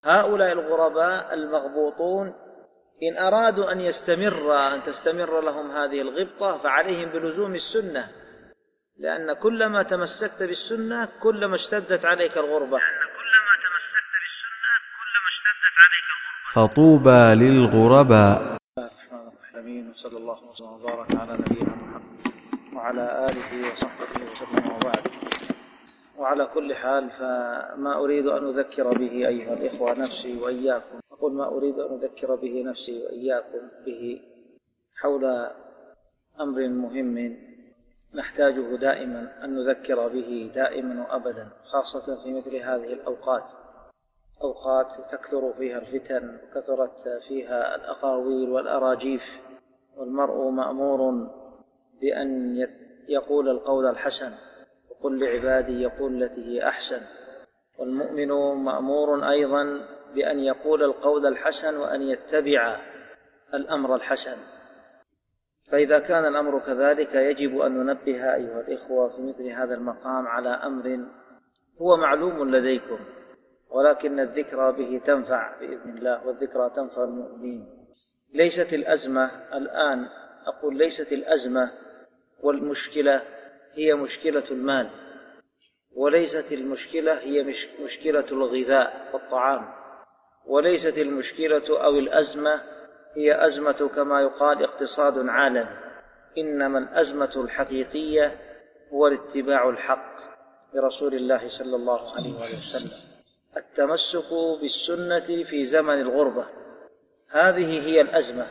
هؤلاء الغرباء المغبوطون إن أرادوا أن تستمر لهم هذه الغبطة فعليهم بلزوم السنة، لأن كلما تمسكت بالسنة كلما اشتدت عليك الغربة. فطوبى للغرباء. الرحمن الرحيم، وصلى الله وسلم وبارك على نبينا محمد وعلى آله وصحبه وسلم وبعد. وعلى كل حال، فما أريد أن أذكر به أيها الإخوة نفسي وإياكم، أقول ما أريد أن أذكر به نفسي وإياكم به حول أمر مهم نحتاجه دائما أن نذكر به دائما وأبدا، خاصة في مثل هذه الأوقات، أوقات تكثر فيها الفتن وكثرت فيها الأقاويل والأراجيف، والمرء مأمور بأن يقول القول الحسن، وقل لعبادي يقول التي هي أحسن. والمؤمن مأمور أيضا بأن يقول القول الحسن وأن يتبع الأمر الحسن. فإذا كان الأمر كذلك يجب أن ننبه أيها الإخوة في مثل هذا المقام على أمر هو معلوم لديكم، ولكن الذكرى به تنفع بإذن الله، والذكرى تنفع المؤمنين. ليست الأزمة الآن، أقول ليست الأزمة والمشكلة هي مشكلة المال، وليست المشكلة هي مشكلة الغذاء والطعام، وليست المشكلة أو الأزمة هي أزمة كما يقال اقتصاد عالمي، إنما الأزمة الحقيقية هو الاتباع الحق لرسول الله صلى الله عليه وسلم، التمسك بالسنة في زمن الغربة. هذه هي الأزمة.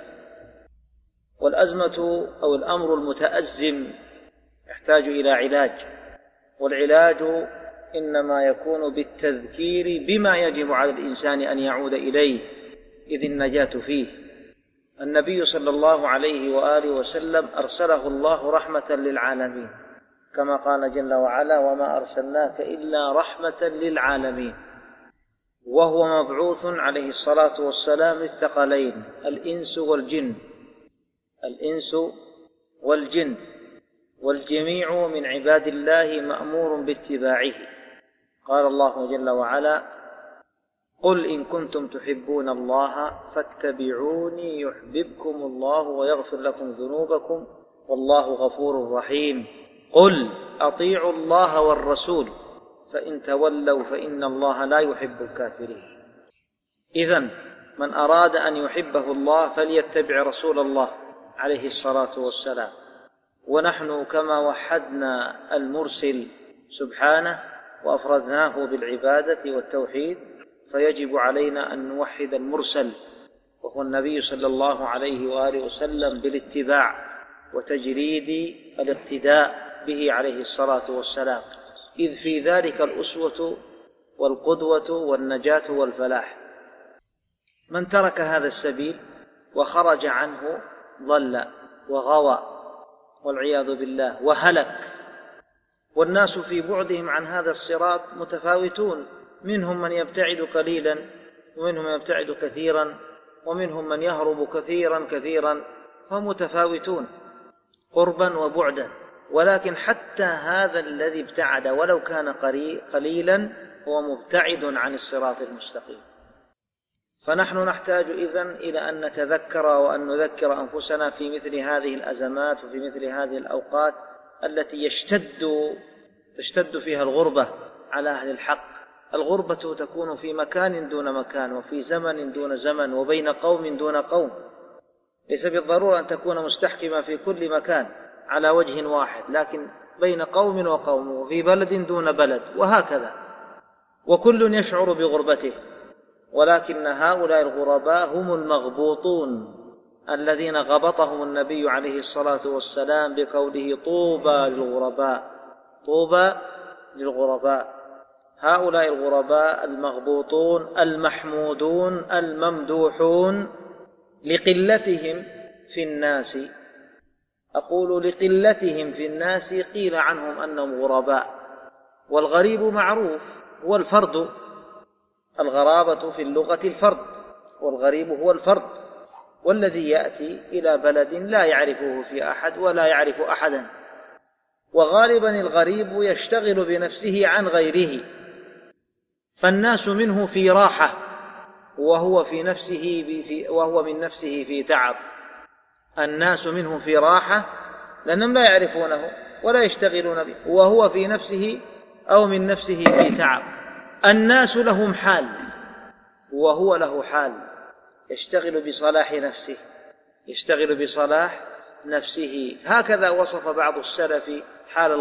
والأزمة أو الأمر المتأزم يحتاج إلى علاج، والعلاج إنما يكون بالتذكير بما يجب على الإنسان أن يعود إليه إذ النجاة فيه. النبي صلى الله عليه وآله وسلم أرسله الله رحمة للعالمين، كما قال جل وعلا: وما أرسلناك إلا رحمة للعالمين. وهو مبعوث عليه الصلاة والسلام الثقلين، الإنس والجن، الإنس والجن، والجميع من عباد الله مأمور باتباعه. قال الله جل وعلا: قل إن كنتم تحبون الله فاتبعوني يحببكم الله ويغفر لكم ذنوبكم والله غفور رحيم. قل أطيعوا الله والرسول فإن تولوا فإن الله لا يحب الكافرين. إذن من أراد أن يحبه الله فليتبع رسول الله عليه الصلاة والسلام. ونحن كما وحدنا المرسل سبحانه وأفردناه بالعبادة والتوحيد، فيجب علينا أن نوحد المرسل وهو النبي صلى الله عليه وآله وسلم بالاتباع وتجريد الاقتداء به عليه الصلاة والسلام، إذ في ذلك الأسوة والقدوة والنجاة والفلاح. من ترك هذا السبيل وخرج عنه ضل وغوى والعياذ بالله وهلك. والناس في بعدهم عن هذا الصراط متفاوتون، منهم من يبتعد قليلا ومنهم من يبتعد كثيرا ومنهم من يهرب كثيرا، فهم متفاوتون قربا وبعدا. ولكن حتى هذا الذي ابتعد ولو كان قليلا هو مبتعد عن الصراط المستقيم. فنحن نحتاج إذن إلى أن نتذكر وأن نذكر أنفسنا في مثل هذه الأزمات وفي مثل هذه الأوقات التي تشتد فيها الغربة على أهل الحق. الغربة تكون في مكان دون مكان، وفي زمن دون زمن، وبين قوم دون قوم. ليس بالضرورة أن تكون مستحكمة في كل مكان على وجه واحد، لكن بين قوم وقوم، وفي بلد دون بلد، وهكذا، وكل يشعر بغربته. ولكن هؤلاء الغرباء هم المغبوطون الذين غبطهم النبي عليه الصلاة والسلام بقوله: طوبى للغرباء، طوبى للغرباء. هؤلاء الغرباء المغبوطون المحمودون الممدوحون لقلتهم في الناس. أقول لقلتهم في الناس، قيل عنهم أنهم غرباء. والغريب معروف هو الفرد، الغرابة في اللغة الفرد، والغريب هو الفرد، والذي يأتي إلى بلد لا يعرفه في أحد ولا يعرف أحدا. وغالبا الغريب يشتغل بنفسه عن غيره، فالناس منه في راحة وهو من نفسه في تعب، الناس منه في راحة لأنهم لا يعرفونه ولا يشتغلون به، وهو في نفسه أو من نفسه في تعب. الناس لهم حال وهو له حال، يشتغل بصلاح نفسه. هكذا وصف بعض السلف حال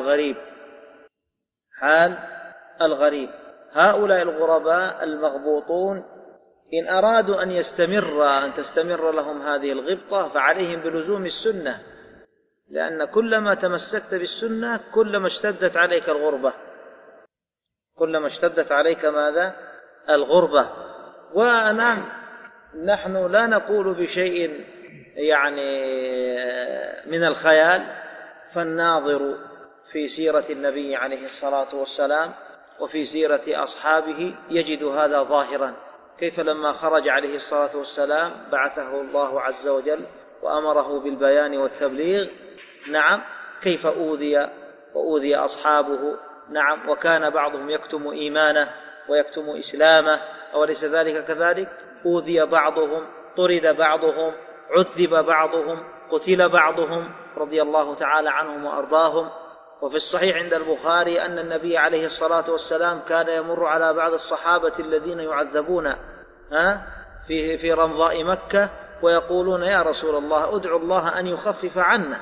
الغريب. هؤلاء الغرباء المغبوطون إن أرادوا أن تستمر لهم هذه الغبطة فعليهم بلزوم السنة، لأن كلما تمسكت بالسنة كلما اشتدت عليك الغربة، ونحن لا نقول بشيء من الخيال، فالناظر في سيرة النبي عليه الصلاة والسلام وفي سيرة أصحابه يجد هذا ظاهرا، كيف لما خرج عليه الصلاة والسلام بعثه الله عز وجل وأمره بالبيان والتبليغ، كيف أوذي أصحابه، وكان بعضهم يكتم إيمانه ويكتم إسلامه، أوليس ذلك كذلك؟ أوذي بعضهم، طرد بعضهم، عذب بعضهم، قتل بعضهم، رضي الله تعالى عنهم وأرضاهم. وفي الصحيح عند البخاري أن النبي عليه الصلاة والسلام كان يمر على بعض الصحابة الذين يعذبون في رمضاء مكة ويقولون: يا رسول الله ادعو الله أن يخفف عنا،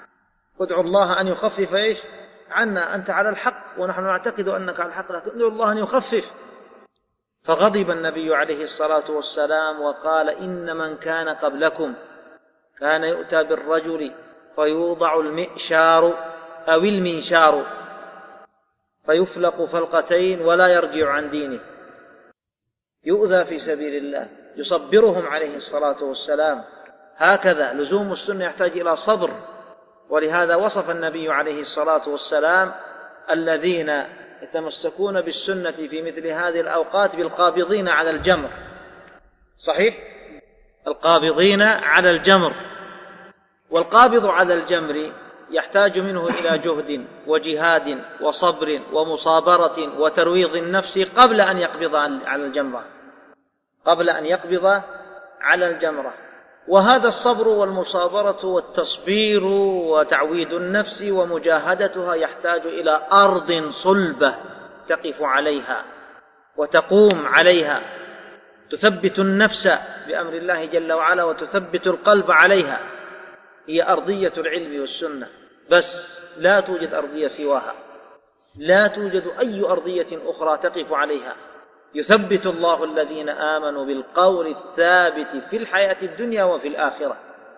عنا، أنت على الحق ونحن نعتقد أنك على الحق، لكن ادعو الله أن يخفف. فغضب النبي عليه الصلاة والسلام وقال: إن من كان قبلكم كان يؤتى بالرجل فيوضع المئشار أو المنشار فيفلق فلقتين ولا يرجع عن دينه، يؤذى في سبيل الله، يصبرهم عليه الصلاة والسلام. هكذا لزوم السنة يحتاج إلى صبر، ولهذا وصف النبي عليه الصلاة والسلام الذين يتمسكون بالسنة في مثل هذه الأوقات بالقابضين على الجمر. صحيح؟ القابضين على الجمر، والقابض على الجمر يحتاج منه إلى جهد وجهاد وصبر ومصابرة وترويض النفس قبل أن يقبض على الجمرة. وهذا الصبر والمصابرة والتصبير وتعويد النفس ومجاهدتها يحتاج إلى أرض صلبة تقف عليها وتقوم عليها، تثبت النفس بأمر الله جل وعلا وتثبت القلب عليها، هي أرضية العلم والسنة، بس لا توجد أرضية سواها، لا توجد أي أرضية أخرى تقف عليها. يثبت الله الذين آمنوا بالقول الثابت في الحياة الدنيا وفي الآخرة.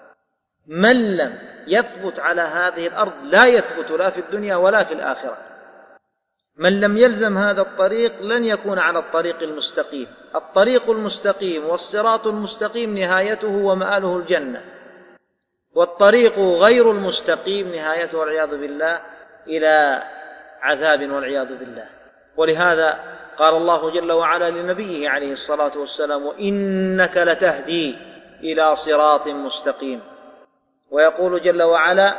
من لم يثبت على هذه الأرض لا يثبت لا في الدنيا ولا في الآخرة. من لم يلزم هذا الطريق لن يكون على الطريق المستقيم. الطريق المستقيم والصراط المستقيم نهايته ومآله الجنة، والطريق غير المستقيم نهايته والعياذ بالله إلى عذاب والعياذ بالله. ولهذا قال الله جل وعلا لنبيه عليه الصلاة والسلام: وإنك لتهدي إلى صراط مستقيم. ويقول جل وعلا: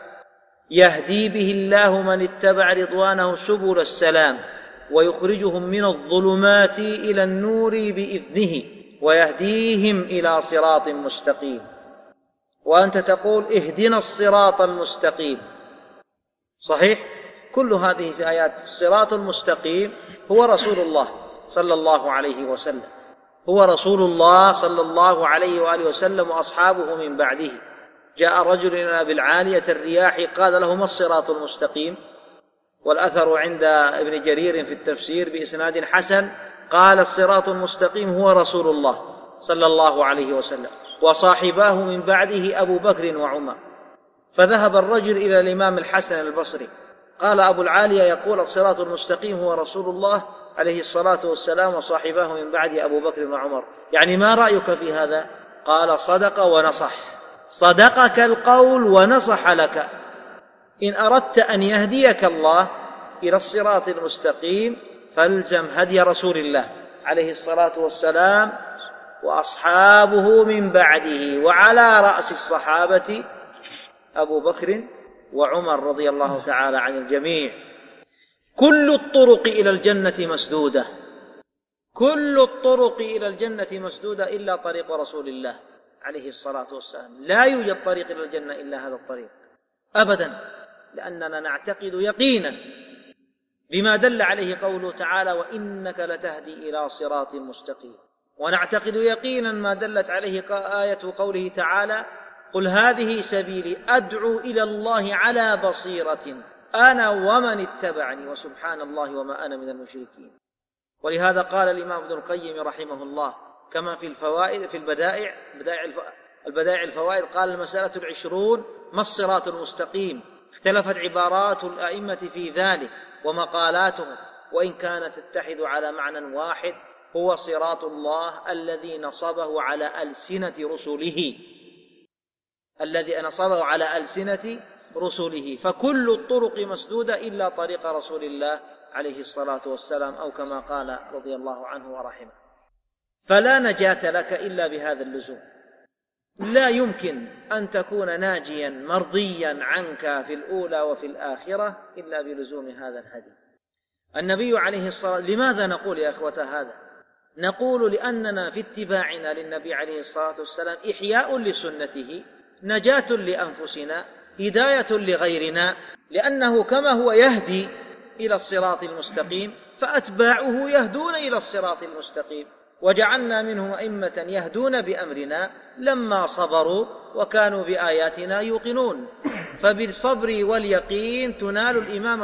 يهدي به الله من اتبع رضوانه سبل السلام ويخرجهم من الظلمات إلى النور بإذنه ويهديهم إلى صراط مستقيم. وأنت تقول: اهدنا الصراط المستقيم. صحيح؟ كل هذه في آيات. الصراط المستقيم هو رسول الله صلى الله عليه وسلم، هو رسول الله صلى الله عليه وآله وسلم وأصحابه من بعده. جاء رجل إلى أبي العالية الرياحي قال له: ما الصراط المستقيم؟ والأثر عند ابن جرير في التفسير بإسناد حسن قال: الصراط المستقيم هو رسول الله صلى الله عليه وسلم وصاحباه من بعده أبو بكر وعمر. فذهب الرجل إلى الإمام الحسن البصري قال: أبو العالية يقول الصراط المستقيم هو رسول الله عليه الصلاة والسلام وصاحباه من بعد أبو بكر وعمر، يعني ما رأيك في هذا؟ قال: صدق ونصح، صدقك القول ونصح لك. إن أردت أن يهديك الله إلى الصراط المستقيم فالزم هدي رسول الله عليه الصلاة والسلام وأصحابه من بعده، وعلى رأس الصحابة أبو بكر وعمر رضي الله تعالى عن الجميع. كل الطرق إلى الجنة مسدودة، كل الطرق إلى الجنة مسدودة إلا طريق رسول الله عليه الصلاة والسلام. لا يوجد طريق إلى الجنة إلا هذا الطريق أبدا، لأننا نعتقد يقينا بما دل عليه قوله تعالى: وإنك لتهدي إلى صراط مستقيم. ونعتقد يقينا ما دلت عليه آية قوله تعالى: قل هذه سبيلي أدعو إلى الله على بصيرة أنا ومن اتبعني وسبحان الله وما أنا من المشركين. ولهذا قال الإمام ابن القيم رحمه الله كما في الفوائد في البدائع الفوائد، قال: المسألة 20 ما الصراط المستقيم؟ اختلفت عبارات الأئمة في ذلك ومقالاتهم، وإن كانت تتحد على معنى واحد، هو صراط الله الذي نصبه على ألسنة رسله، فكل الطرق مسدودة إلا طريق رسول الله عليه الصلاة والسلام، أو كما قال رضي الله عنه ورحمه. فلا نجاة لك إلا بهذا اللزوم. لا يمكن أن تكون ناجيا مرضيا عنك في الأولى وفي الآخرة إلا بلزوم هذا الهدي. النبي عليه الصلاة، لماذا نقول يا أخوة هذا؟ نقول لأننا في اتباعنا للنبي عليه الصلاة والسلام إحياء لسنته، نجاة لأنفسنا، هداية لغيرنا، لأنه كما هو يهدي إلى الصراط المستقيم فأتباعه يهدون إلى الصراط المستقيم. وجعلنا منهم أئمة يهدون بأمرنا لما صبروا وكانوا بآياتنا يوقنون. فبالصبر واليقين تنال الإمامة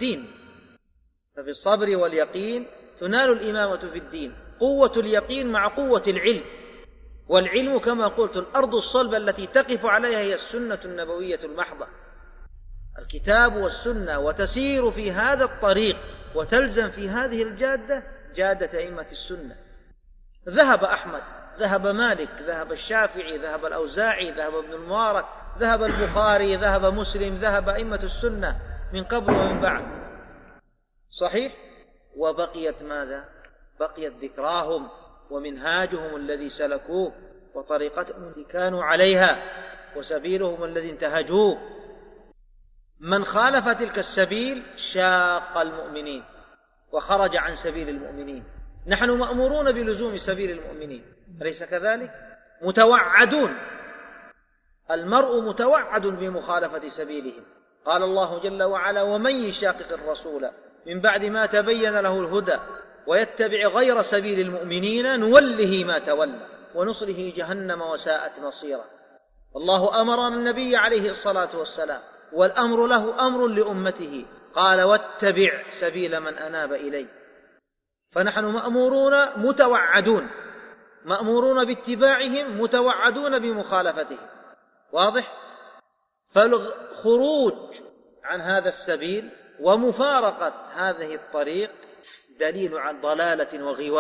في الدين. قوة اليقين مع قوة العلم، والعلم كما قلت الأرض الصلبة التي تقف عليها هي السنة النبوية المحضة، الكتاب والسنة، وتسير في هذا الطريق وتلزم في هذه الجادة، جادة أئمة السنة. ذهب أحمد، ذهب مالك، ذهب الشافعي، ذهب الأوزاعي، ذهب ابن المبارك، ذهب البخاري، ذهب مسلم، ذهب أئمة السنة من قبل ومن بعد، صحيح؟ وبقيت ماذا؟ بقيت ذكراهم ومنهاجهم الذي سلكوه وطريقتهم التي كانوا عليها وسبيلهم الذي انتهجوه. من خالف تلك السبيل شاق المؤمنين وخرج عن سبيل المؤمنين. نحن مأمورون بلزوم سبيل المؤمنين، أليس كذلك؟ متوعدون، المرء متوعد بمخالفة سبيلهم. قال الله جل وعلا: ومن يشاقق الرسول من بعد ما تبين له الهدى ويتبع غير سبيل المؤمنين نوله ما تولى ونصله جهنم وساءت مصيرا. الله أمر النبي عليه الصلاة والسلام، والأمر له أمر لأمته، قال: واتبع سبيل من أناب إلي. فنحن مأمورون متوعدون، مأمورون باتباعهم، متوعدون بمخالفتهم. واضح؟ فالخروج عن هذا السبيل ومفارقة هذه الطريق دليل عن ضلالة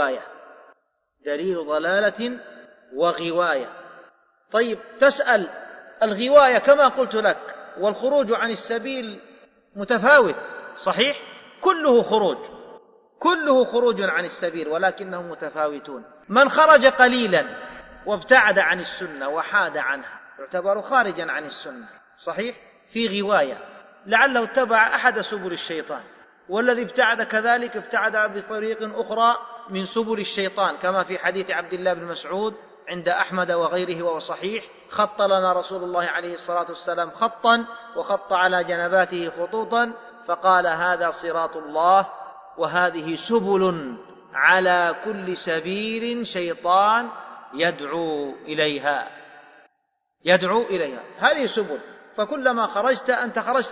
وغواية. طيب، تسأل الغواية كما قلت لك والخروج عن السبيل متفاوت، صحيح؟ كله خروج عن السبيل، ولكنهم متفاوتون. من خرج قليلا وابتعد عن السنة وحاد عنها يعتبر خارجا عن السنة، صحيح؟ في غواية، لعله اتبع أحد سبل الشيطان، والذي ابتعد كذلك ابتعد بطريق أخرى من سبل الشيطان، كما في حديث عبد الله بن مسعود عند أحمد وغيره وهو صحيح: خط لنا رسول الله عليه الصلاة والسلام خطا وخط على جنباته خطوطا فقال: هذا صراط الله وهذه سبل على كل سبيل شيطان يدعو إليها. هذه سبل، فكلما خرجت أنت خرجت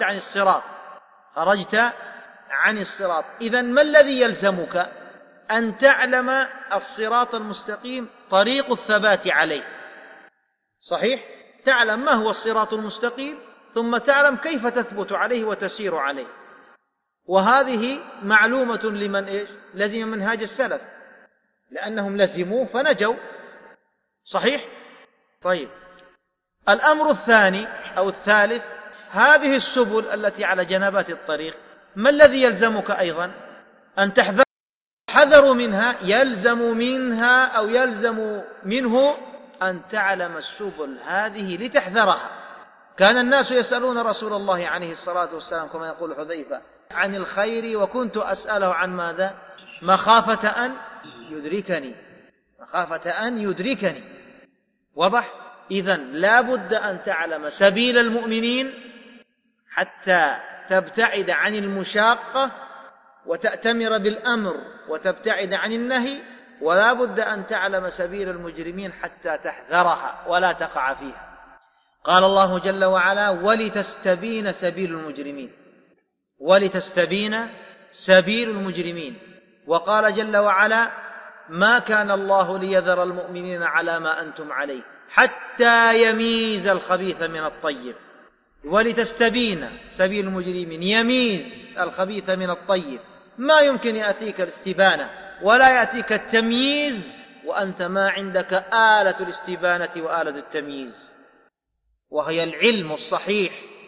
عن الصراط. إذن ما الذي يلزمك؟ أن تعلم الصراط المستقيم طريق الثبات عليه، صحيح؟ تعلم ما هو الصراط المستقيم، ثم تعلم كيف تثبت عليه وتسير عليه. وهذه معلومة لمن لزم منهاج السلف، لأنهم لزموه فنجوا، صحيح؟ طيب، الأمر الثاني أو الثالث، هذه السبل التي على جنبات الطريق ما الذي يلزمك أيضا؟ أن تحذر منها، يلزم منه أن تعلم السبل هذه لتحذرها. كان الناس يسألون رسول الله عليه الصلاة والسلام كما يقول حذيفة عن الخير، وكنت أسأله عن ماذا؟ مخافة أن يدركني، مخافة أن يدركني. واضح؟ إذن لا بد أن تعلم سبيل المؤمنين حتى تبتعد عن المشاقة وتأتمر بالأمر وتبتعد عن النهي، ولا بد أن تعلم سبيل المجرمين حتى تحذرها ولا تقع فيها. قال الله جل وعلا: ولتستبين سبيل المجرمين، ولتستبين سبيل المجرمين. وقال جل وعلا: ما كان الله ليذر المؤمنين على ما أنتم عليه حتى يميز الخبيث من الطيب. ولتستبين سبيل المجرمين، يميز الخبيث من الطيب. ما يمكن يأتيك الاستبانة ولا يأتيك التمييز وأنت ما عندك آلة الاستبانة وآلة التمييز، وهي العلم الصحيح.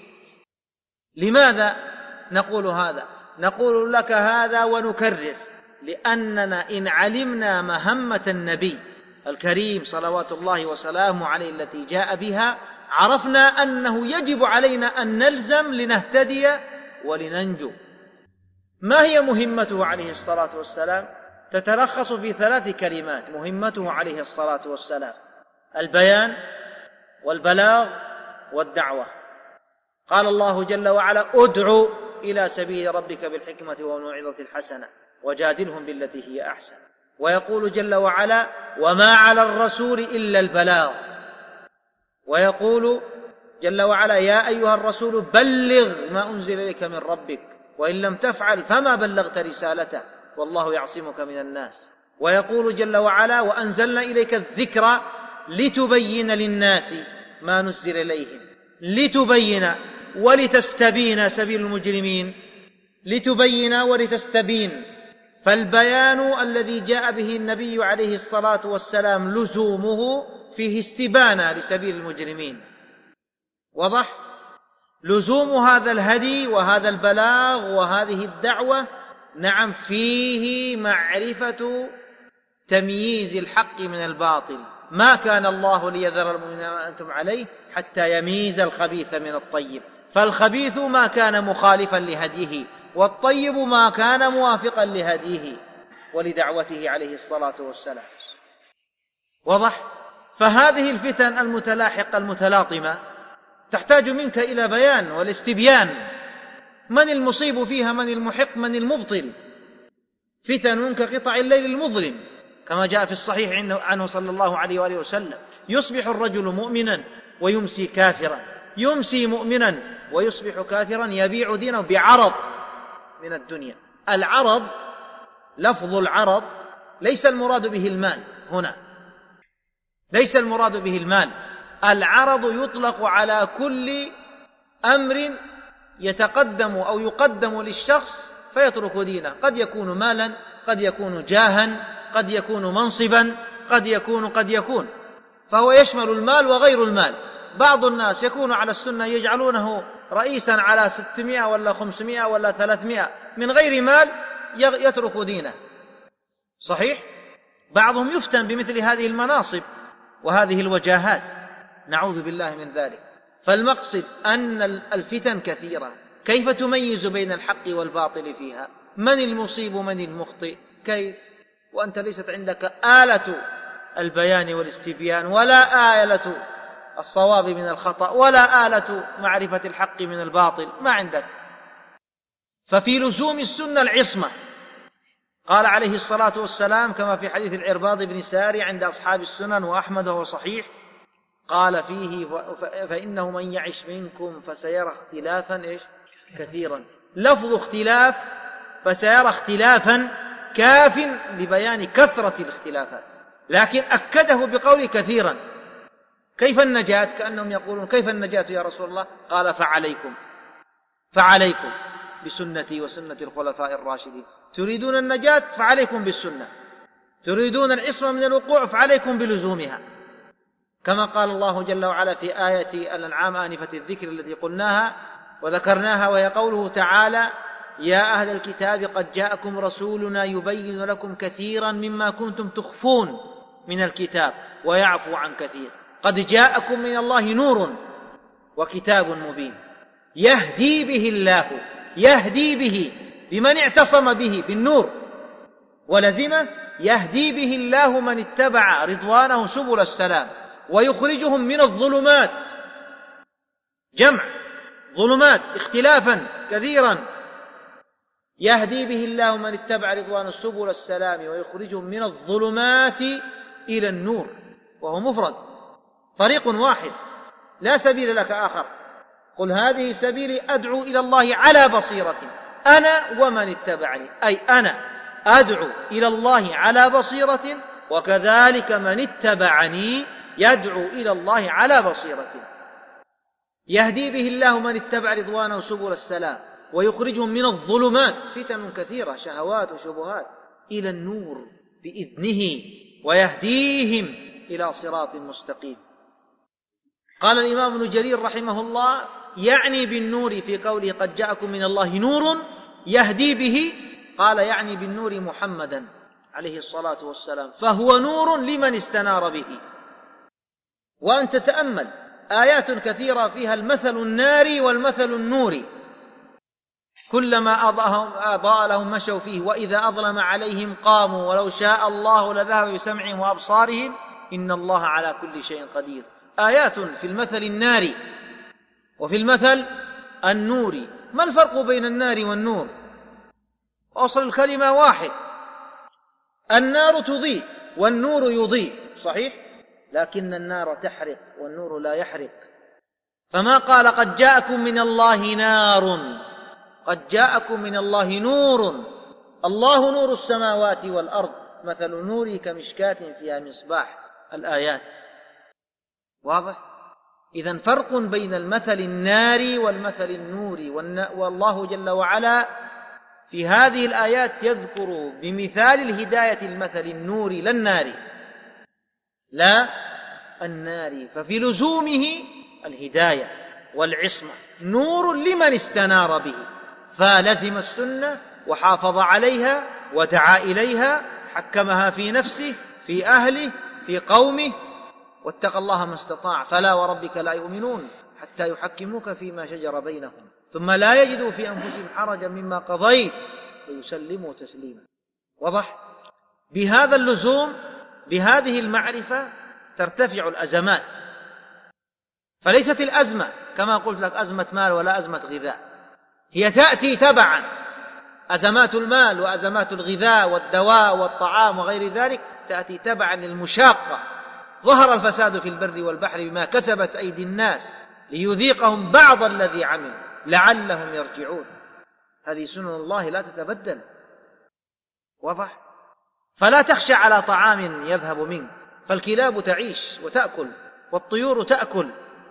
لماذا نقول هذا؟ نقول لك هذا ونكرر لأننا إن علمنا مهمة النبي الكريم صلوات الله وسلامه عليه التي جاء بها، عرفنا أنه يجب علينا أن نلزم لنهتدي ولننجو. ما هي مهمته عليه الصلاة والسلام؟ تتلخص في 3 كلمات. مهمته عليه الصلاة والسلام: البيان والبلاغ والدعوة. قال الله جل وعلا: ادع إلى سبيل ربك بالحكمة والموعظة الحسنة وجادلهم بالتي هي أحسن. ويقول جل وعلا: وما على الرسول إلا البلاغ. ويقول جل وعلا: يا أيها الرسول بلغ ما أنزل إليك من ربك وإن لم تفعل فما بلغت رسالته والله يعصمك من الناس. ويقول جل وعلا: وأنزلنا إليك الذكر لتبين للناس ما نزل إليهم. لتبين ولتستبين سبيل المجرمين، لتبين ولتستبين. فالبيان الذي جاء به النبي عليه الصلاة والسلام لزومه فيه استبانة لسبيل المجرمين. وضح؟ لزوم هذا الهدي وهذا البلاغ وهذه الدعوة نعم فيه معرفة تمييز الحق من الباطل. ما كان الله ليذر المؤمنين ما أنتم عليه حتى يميز الخبيث من الطيب، فالخبيث ما كان مخالفا لهديه والطيب ما كان موافقا لهديه ولدعوته عليه الصلاة والسلام. واضح؟ فهذه الفتن المتلاحقة المتلاطمة تحتاج منك إلى بيان والاستبيان. من المصيب فيها؟ من المحق؟ من المبطل؟ فتن كقطع الليل المظلم، كما جاء في الصحيح عنه صلى الله عليه وآله وسلم: يصبح الرجل مؤمنا ويمسي كافرا، يمسي مؤمنا ويصبح كافرا، يبيع دينه بعرض من الدنيا. العرض، لفظ العرض ليس المراد به المال هنا، ليس المراد به المال. العرض يطلق على كل أمر يتقدم أو يقدم للشخص فيترك دينه. قد يكون مالا، قد يكون جاها، قد يكون منصبا، قد يكون، فهو يشمل المال وغير المال. بعض الناس يكون على السنة يجعلونه رئيسا على 600 ولا 500 ولا 300 من غير مال يترك دينه. صحيح؟ بعضهم يفتن بمثل هذه المناصب وهذه الوجاهات، نعوذ بالله من ذلك. فالمقصد أن الفتن كثيرة، كيف تميز بين الحق والباطل فيها؟ من المصيب من المخطئ؟ كيف وأنت ليست عندك آلة البيان والاستبيان ولا آلة الصواب من الخطأ ولا آلة معرفة الحق من الباطل، ما عندك. ففي لزوم السنة العصمة. قال عليه الصلاة والسلام كما في حديث العرباض بن ساري عند أصحاب السنن وأحمد وهو صحيح، قال فيه: فإنه من يعش منكم فسيرى اختلافا كثيرا. لفظ اختلاف فسيرى اختلافا كاف لبيان كثرة الاختلافات، لكن أكده بقول كثيرا. كيف النجاة؟ كأنهم يقولون: كيف النجاة يا رسول الله؟ قال: فعليكم بسنتي وسنة الخلفاء الراشدين. تريدون النجاة فعليكم بالسنة، تريدون العصمة من الوقوع فعليكم بلزومها، كما قال الله جل وعلا في آية الأنعام آنفة الذكر التي قلناها وذكرناها، وهي قوله تعالى: يا أهل الكتاب قد جاءكم رسولنا يبين لكم كثيرا مما كنتم تخفون من الكتاب ويعفو عن كثير. قد جاءكم من الله نور وكتاب مبين يهدي به الله، يهدي به بمن اعتصم به بالنور ولزمه، يهدي به الله من اتبع رضوانه سبل السلام ويخرجهم من الظلمات، جمع ظلمات اختلافا كثيرا، يهدي به الله من اتبع رضوانه سبل السلام ويخرجهم من الظلمات إلى النور، وهو مفرد، طريق واحد لا سبيل لك آخر. قل هذه سبيلي أدعو إلى الله على بصيرة أنا ومن اتبعني، أي أنا أدعو إلى الله على بصيرة، وكذلك من اتبعني يدعو إلى الله على بصيرة. يهدي به الله من اتبع رضوانه سبل السلام ويخرجهم من الظلمات، فتن كثيرة شهوات وشبهات، إلى النور بإذنه، ويهديهم إلى صراط مستقيم. قال الإمام ابن جرير رحمه الله يعني بالنور في قوله قد جاءكم من الله نور يهدي به، قال يعني بالنور محمدا عليه الصلاة والسلام، فهو نور لمن استنار به. وأن تتأمل آيات كثيرة فيها المثل الناري والمثل النوري، كلما أضاء لهم مشوا فيه وإذا أظلم عليهم قاموا ولو شاء الله لذهب بسمعهم وأبصارهم إن الله على كل شيء قدير. آيات في المثل الناري وفي المثل النوري. ما الفرق بين النار والنور؟ أصل الكلمة واحد، النار تضيء والنور يضيء، صحيح؟ لكن النار تحرق والنور لا يحرق. فما قال قد جاءكم من الله نار، قد جاءكم من الله نور، الله نور السماوات والأرض مثل نوره كمشكاة فيها مصباح، الآيات واضح؟ إذن فرق بين المثل الناري والمثل النوري، والله جل وعلا في هذه الآيات يذكر بمثال الهداية المثل النوري لا الناري، لا الناري، ففي لزومه الهداية والعصمة، نور لمن استنار به، فلزم السنة وحافظ عليها ودعا إليها، حكمها في نفسه في أهله في قومه، واتق الله ما استطاع، فلا وربك لا يؤمنون حتى يحكموك فيما شجر بينهم ثم لا يجدوا في أنفسهم حرجا مما قضيت ويسلموا تسليما. وضح؟ بهذا اللزوم بهذه المعرفة ترتفع الأزمات، فليست الأزمة كما قلت لك أزمة مال ولا أزمة غذاء، هي تأتي تبعا، أزمات المال وأزمات الغذاء والدواء والطعام وغير ذلك تأتي تبعا للمشاقة. ظهر الفساد في البر والبحر بما كسبت أيدي الناس ليذيقهم بعض الذي عملوا لعلهم يرجعون. هذه سنن الله لا تتبدل. واضح؟ فلا تخشى على طعام يذهب منك، فالكلاب تعيش وتأكل والطيور تأكل،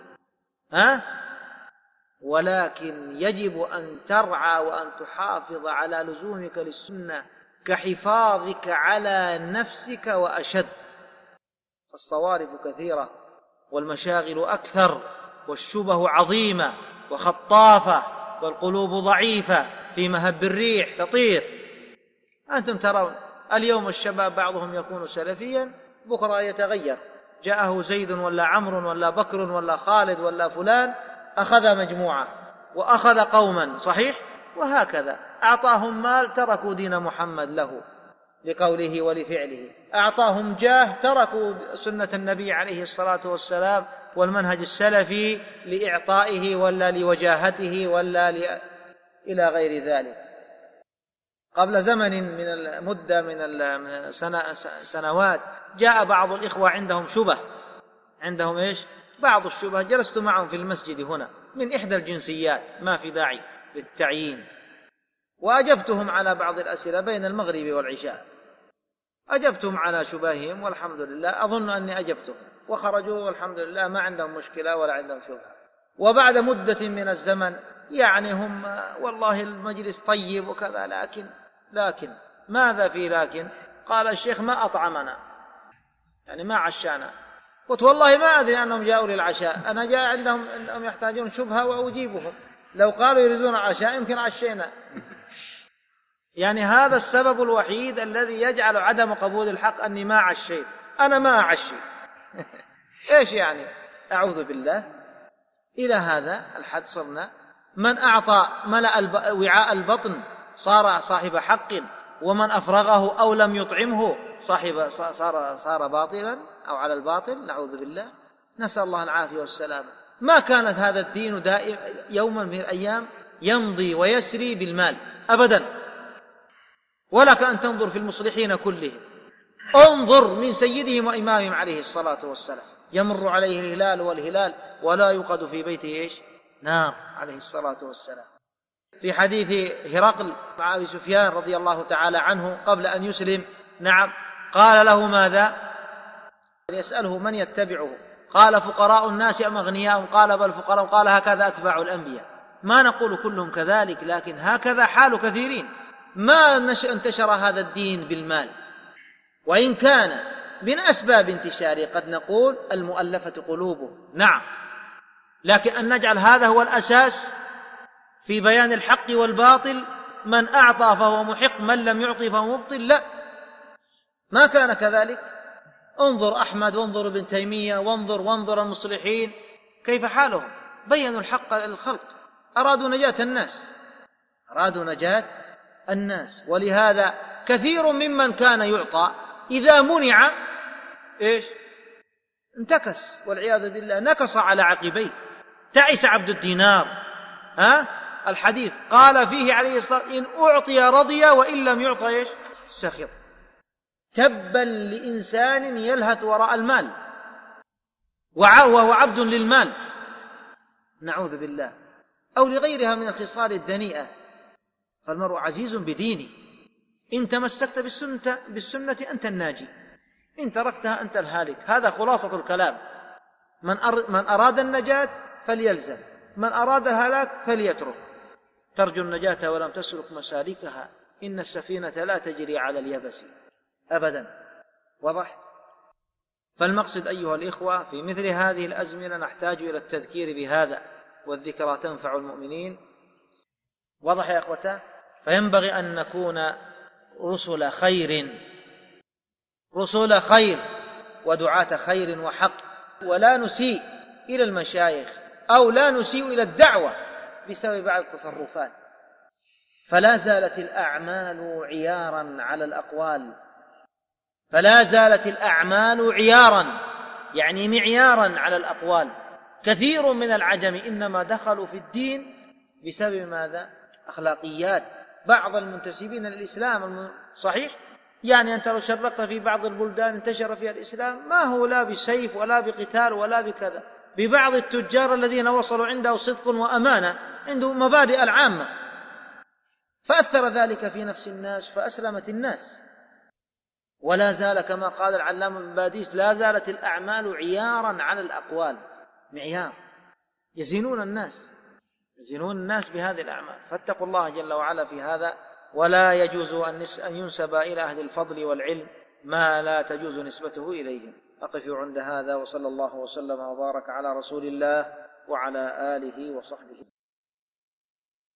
ولكن يجب أن ترعى وأن تحافظ على لزومك للسنة كحفاظك على نفسك وأشد. الصوارف كثيرة والمشاغل أكثر والشبه عظيمة وخطافة والقلوب ضعيفة في مهب الريح تطير. أنتم ترون اليوم الشباب بعضهم يكون سلفيا بكرة يتغير، جاءه زيد ولا عمرو ولا بكر ولا خالد ولا فلان أخذ مجموعة وأخذ قوما، صحيح؟ وهكذا أعطاهم مال تركوا دين محمد له لقوله ولفعله، أعطاهم جاه تركوا سنة النبي عليه الصلاة والسلام والمنهج السلفي لإعطائه ولا لوجاهته ولا إلى غير ذلك. قبل زمن من المدة من سنوات جاء بعض الإخوة عندهم شبه، عندهم إيش؟ بعض الشبه، جلست معهم في المسجد هنا من إحدى الجنسيات، ما في داعي للتعيين، وأجبتهم على بعض الأسئلة بين المغرب والعشاء، أجبتهم على شبههم والحمد لله، أظن أني أجبتهم وخرجوا والحمد لله ما عندهم مشكلة ولا عندهم شبهة. وبعد مدة من الزمن يعني هم والله المجلس طيب وكذا، لكن ماذا في لكن؟ قال الشيخ ما أطعمنا، يعني ما عشانا. قلت والله ما أدري أنهم جاءوا للعشاء، أنا جاء عندهم أنهم يحتاجون شبهة وأجيبهم، لو قالوا يريدون عشاء يمكن عشينا. يعني هذا السبب الوحيد الذي يجعل عدم قبول الحق أني ما عشيت، أنا ما أعشي. إيش يعني؟ أعوذ بالله. إلى هذا الحد صرنا. من أعطى ملأ وعاء البطن صار صاحب حق، ومن أفرغه أو لم يطعمه صار باطلا أو على الباطل، نعوذ بالله، نسأل الله العافية والسلامة. ما كانت هذا الدين دائم يوما من الأيام يمضي ويسري بالمال أبدا، ولك أن تنظر في المصلحين كلهم، انظر من سيدهم وإمامهم عليه الصلاة والسلام، يمر عليه الهلال والهلال ولا يوقد في بيته نار عليه الصلاة والسلام. في حديث هرقل مع أبي سفيان رضي الله تعالى عنه قبل أن يسلم، نعم، قال له ماذا؟ يسأله من يتبعه؟ قال فقراء الناس أم أغنياء؟ قال بل فقراء. قال هكذا أتباع الأنبياء، ما نقول كلهم كذلك، لكن هكذا حال كثيرين. ما انتشر هذا الدين بالمال، وإن كان من أسباب انتشاره قد نقول المؤلفة قلوبه، نعم، لكن أن نجعل هذا هو الأساس في بيان الحق والباطل، من أعطى فهو محق، من لم يعطي فهو مبطل، لا، ما كان كذلك. انظر أحمد، وانظر ابن تيمية، وانظر المصلحين كيف حالهم، بينوا الحق للخلق، أرادوا نجاة الناس. ولهذا كثير ممن كان يعطى إذا منع انتكس والعياذ بالله، نكص على عقبيه، تعس عبد الدينار. الحديث قال فيه عليه الصلاة إن أعطي رضي وإن لم يعطى سخط. تبا لإنسان يلهث وراء المال وهو عبد للمال، نعوذ بالله، أو لغيرها من الخصال الدنيئة. فالمرء عزيز بدينه، إن تمسكت بالسنة أنت الناجي، إن تركتها أنت الهالك. هذا خلاصة الكلام. من أراد النجاة فليلزم، من أراد الهلاك فليترك. ترجو النجاة ولم تسلك مسالكها، إن السفينة لا تجري على اليبس أبدا. واضح؟ فالمقصد أيها الإخوة في مثل هذه الأزمنة نحتاج إلى التذكير بهذا، والذكرى تنفع المؤمنين. واضح يا أخوتان؟ فينبغي أن نكون رسل خير ودعاة خير وحق، ولا نسيء إلى المشايخ أو لا نسيء إلى الدعوة بسبب بعض التصرفات. فلا زالت الأعمال عيارا على الأقوال، فلا زالت الأعمال عيارا يعني معيارا على الأقوال. كثير من العجم إنما دخلوا في الدين بسبب ماذا؟ أخلاقيات بعض المنتسبين للإسلام. صحيح، يعني أنت لو شرقت في بعض البلدان انتشر فيها الإسلام، ما هو لا بسيف ولا بقتال ولا بكذا، ببعض التجار الذين وصلوا عنده صدق وأمانة، عنده مبادئ العامة، فأثر ذلك في نفس الناس فأسلمت الناس. ولا زال كما قال العلامة ابن باديس لا زالت الأعمال عيارا على الأقوال، معيار يزنون الناس بهذه الأعمال. فاتقوا الله جل وعلا في هذا. ولا يجوز أن ينسب إلى أهل الفضل والعلم ما لا تجوز نسبته إليهم. أقف عند هذا، وصلى الله وسلم وبارك على رسول الله وعلى آله وصحبه.